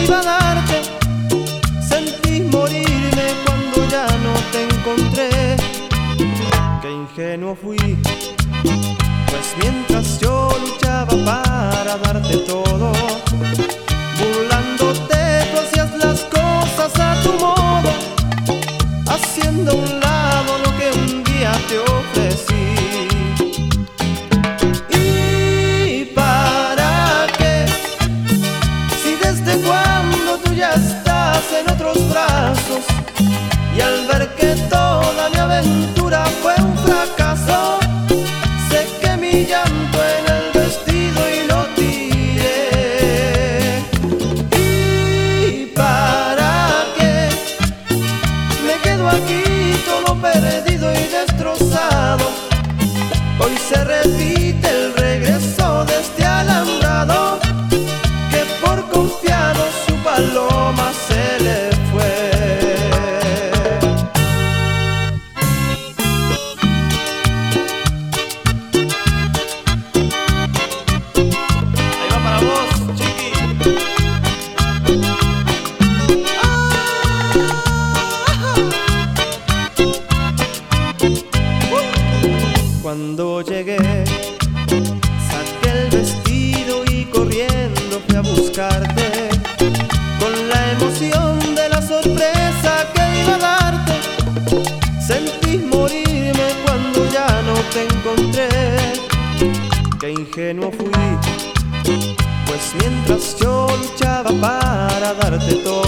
que iba a darte. Sentí morirme cuando ya no te encontré. Qué ingenuo fui, pues mientras yo luchaba para darte todo, burlándote tú hacías las cosas a tu modo, haciendo a un lado lo que un día te ofrecí. ¿Y para qué? Si desde cuando tú ya estás en otros brazos, y al ver que toda mi aventura fue un fracaso, sequé mi llanto en el vestido y lo tiré. ¿Y para qué? Me quedo aquí todo perdido y destrozado. Hoy se repite el regreso de este alambrado, que por confiado su paloma se le fue. Ahí va para vos, chiqui. Cuando llegué, saqué el vestido y corriendo fui a buscarte, con la emoción de la sorpresa que iba a darte. Sentí morirme cuando ya no te encontré. Qué ingenuo fui, pues mientras yo luchaba para darte todo,